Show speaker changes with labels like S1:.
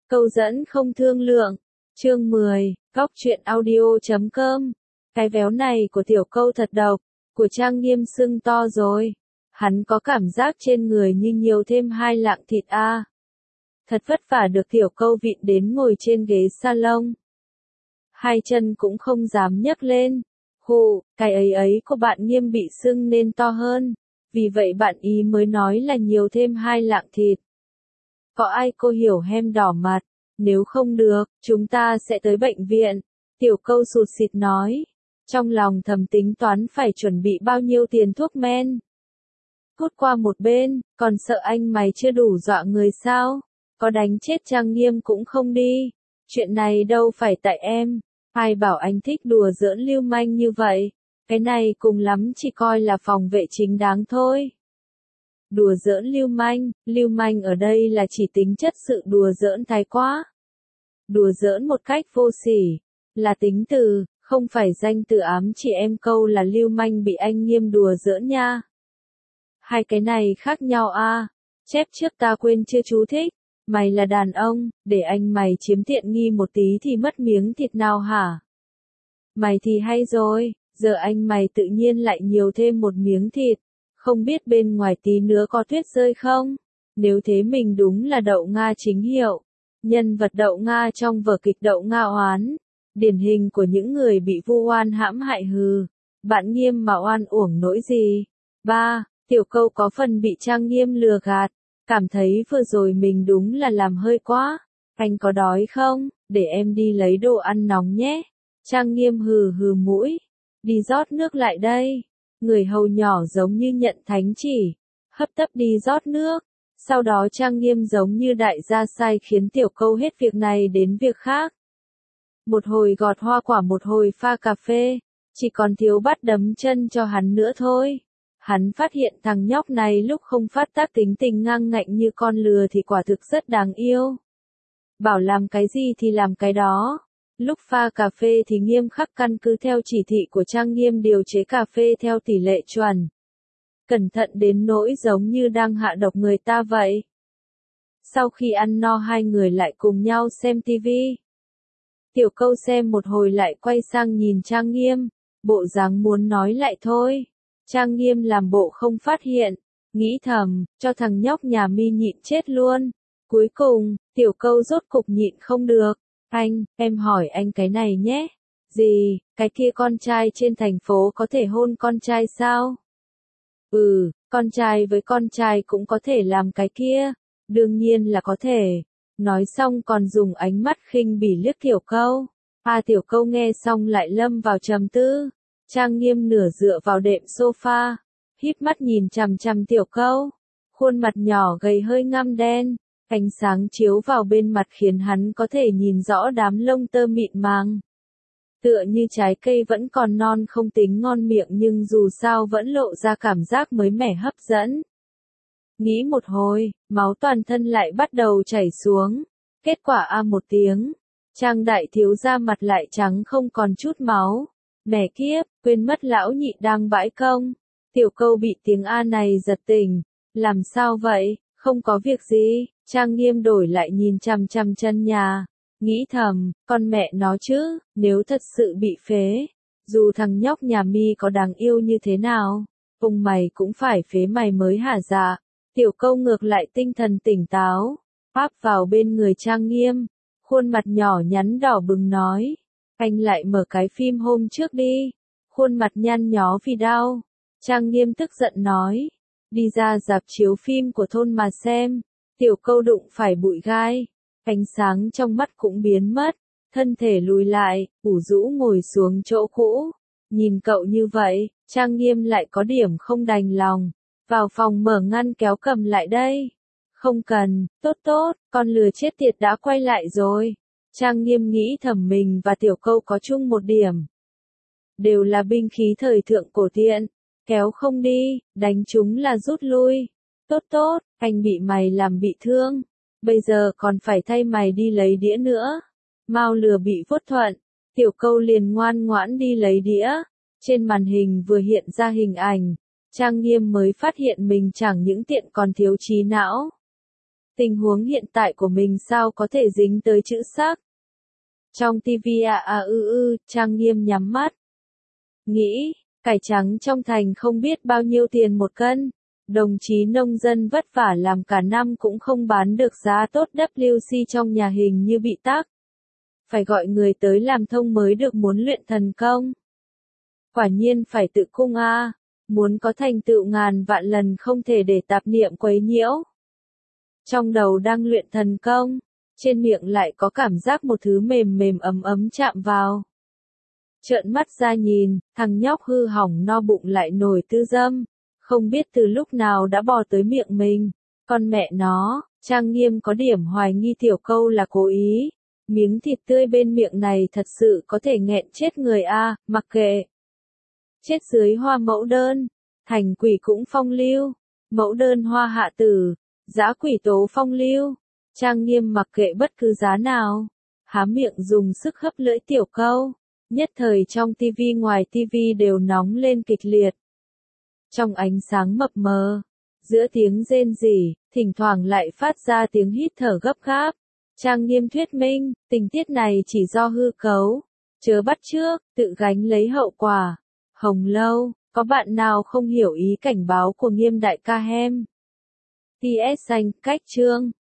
S1: Câu dẫn không thương lượng. Chương 10, Góc truyện audio.com. Cái véo này của tiểu câu thật độc, của Trang Nghiêm sưng to rồi. Hắn có cảm giác trên người như nhiều thêm 2 lạng thịt a. Thật vất vả được tiểu câu vịn đến ngồi trên ghế salon. 2 chân cũng không dám nhấc lên. Hù, cái ấy của bạn Nghiêm bị sưng nên to hơn. Vì vậy bạn ý mới nói là nhiều thêm 2 lạng thịt. Có ai cô hiểu hem đỏ mặt, nếu không được, chúng ta sẽ tới bệnh viện. Tiểu câu sụt sịt nói, trong lòng thầm tính toán phải chuẩn bị bao nhiêu tiền thuốc men. Cút qua một bên, còn sợ anh mày chưa đủ dọa người sao? Có đánh chết Trang Nghiêm cũng không đi. Chuyện này đâu phải tại em. Ai bảo anh thích đùa giỡn lưu manh như vậy? Cái này cùng lắm chỉ coi là phòng vệ chính đáng thôi. Đùa giỡn lưu manh ở đây là chỉ tính chất sự đùa giỡn thái quá. Đùa giỡn một cách vô sỉ, là tính từ, không phải danh từ ám chỉ em câu là lưu manh bị anh Nghiêm đùa giỡn nha. Hai cái này khác nhau a. Chép trước ta quên chưa chú thích, mày là đàn ông, để anh mày chiếm tiện nghi một tí thì mất miếng thịt nào hả? Mày thì hay rồi, giờ anh mày tự nhiên lại nhiều thêm một miếng thịt. Không biết bên ngoài tí nữa có tuyết rơi không? Nếu thế mình đúng là đậu Nga chính hiệu. Nhân vật đậu Nga trong vở kịch Đậu Nga oán. Điển hình của những người bị vu oan hãm hại hừ. Bạn Nghiêm mà oan uổng nỗi gì? 3. Tiểu câu có phần bị Trang Nghiêm lừa gạt. Cảm thấy vừa rồi mình đúng là làm hơi quá. Anh có đói không? Để em đi lấy đồ ăn nóng nhé. Trang Nghiêm hừ hừ mũi. Đi rót nước lại đây. Người hầu nhỏ giống như nhận thánh chỉ, hấp tấp đi rót nước, sau đó Trang Nghiêm giống như đại gia sai khiến tiểu câu hết việc này đến việc khác. Một hồi gọt hoa quả một hồi pha cà phê, chỉ còn thiếu bắt đấm chân cho hắn nữa thôi. Hắn phát hiện thằng nhóc này lúc không phát tác tính tình ngang ngạnh như con lừa thì quả thực rất đáng yêu. Bảo làm cái gì thì làm cái đó. Lúc pha cà phê thì nghiêm khắc căn cứ theo chỉ thị của Trang Nghiêm điều chế cà phê theo tỷ lệ chuẩn. Cẩn thận đến nỗi giống như đang hạ độc người ta vậy. Sau khi ăn no hai người lại cùng nhau xem tivi. Tiểu câu xem một hồi lại quay sang nhìn Trang Nghiêm, bộ dáng muốn nói lại thôi. Trang Nghiêm làm bộ không phát hiện, nghĩ thầm, cho thằng nhóc nhà mi nhịn chết luôn. Cuối cùng, tiểu câu rốt cục nhịn không được. Anh, em hỏi anh cái này nhé. Gì, cái kia con trai trên thành phố có thể hôn con trai sao? Con trai với con trai cũng có thể làm cái kia. Đương nhiên là có thể. Nói xong còn dùng ánh mắt khinh bỉ liếc tiểu câu. Tiểu câu nghe xong lại lâm vào trầm tư. Trang Nghiêm nửa dựa vào đệm sofa, híp mắt nhìn chằm chằm tiểu câu. Khuôn mặt nhỏ gầy hơi ngăm đen. Ánh sáng chiếu vào bên mặt khiến hắn có thể nhìn rõ đám lông tơ mịn màng. Tựa như trái cây vẫn còn non không tính ngon miệng nhưng dù sao vẫn lộ ra cảm giác mới mẻ hấp dẫn. Nghĩ một hồi, máu toàn thân lại bắt đầu chảy xuống. Kết quả một tiếng. Trang đại thiếu gia mặt lại trắng không còn chút máu. Mẹ kiếp, quên mất lão nhị đang bãi công. Tiểu câu bị tiếng A này giật tỉnh. Làm sao vậy? Không có việc gì. Trang Nghiêm đổi lại nhìn chằm chằm chân nhà, nghĩ thầm, con mẹ nó chứ, nếu thật sự bị phế, dù thằng nhóc nhà mi có đáng yêu như thế nào, ông mày cũng phải phế mày mới hả dạ. Tiểu câu ngược lại tinh thần tỉnh táo, áp vào bên người Trang Nghiêm, khuôn mặt nhỏ nhắn đỏ bừng nói, anh lại mở cái phim hôm trước đi, khuôn mặt nhăn nhó vì đau. Trang Nghiêm tức giận nói, đi ra rạp chiếu phim của thôn mà xem. Tiểu câu đụng phải bụi gai, ánh sáng trong mắt cũng biến mất, thân thể lùi lại, ủ rũ ngồi xuống chỗ cũ. Nhìn cậu như vậy, Trang Nghiêm lại có điểm không đành lòng, vào phòng mở ngăn kéo cầm lại đây. Không cần, tốt, con lừa chết tiệt đã quay lại rồi. Trang Nghiêm nghĩ thầm mình và tiểu câu có chung một điểm. Đều là binh khí thời thượng cổ tiện, kéo không đi, đánh chúng là rút lui. Tốt, anh bị mày làm bị thương. Bây giờ còn phải thay mày đi lấy đĩa nữa. Mau lừa bị vuốt thuận. Tiểu câu liền ngoan ngoãn đi lấy đĩa. Trên màn hình vừa hiện ra hình ảnh. Trang Nghiêm mới phát hiện mình chẳng những tiện còn thiếu trí não. Tình huống hiện tại của mình sao có thể dính tới chữ sắc. Trong tivi Trang Nghiêm nhắm mắt. Nghĩ, cải trắng trong thành không biết bao nhiêu tiền một cân. Đồng chí nông dân vất vả làm cả năm cũng không bán được giá tốt, WC trong nhà hình như bị tắc. Phải gọi người tới làm thông mới được, muốn luyện thần công. Quả nhiên phải tự cung a, muốn có thành tựu ngàn vạn lần không thể để tạp niệm quấy nhiễu. Trong đầu đang luyện thần công, trên miệng lại có cảm giác một thứ mềm mềm ấm ấm chạm vào. Trợn mắt ra nhìn, thằng nhóc hư hỏng no bụng lại nổi tư dâm, không biết từ lúc nào đã bò tới miệng mình. Con mẹ nó, Trang Nghiêm có điểm hoài nghi Tiểu Câu là cố ý. Miếng thịt tươi bên miệng này thật sự có thể nghẹn chết người a, mặc kệ. Chết dưới hoa mẫu đơn, thành quỷ cũng phong lưu, mẫu đơn hoa hạ tử, dã quỷ tố phong lưu. Trang Nghiêm mặc kệ bất cứ giá nào, há miệng dùng sức hấp lưỡi Tiểu Câu. Nhất thời trong tivi ngoài tivi đều nóng lên kịch liệt. Trong ánh sáng mập mờ, giữa tiếng rên rỉ, thỉnh thoảng lại phát ra tiếng hít thở gấp gáp. Trang Nghiêm thuyết minh, tình tiết này chỉ do hư cấu, chớ bắt chước, tự gánh lấy hậu quả. Hồng Lâu, có bạn nào không hiểu ý cảnh báo của Nghiêm đại ca hem? TS danh, cách chương.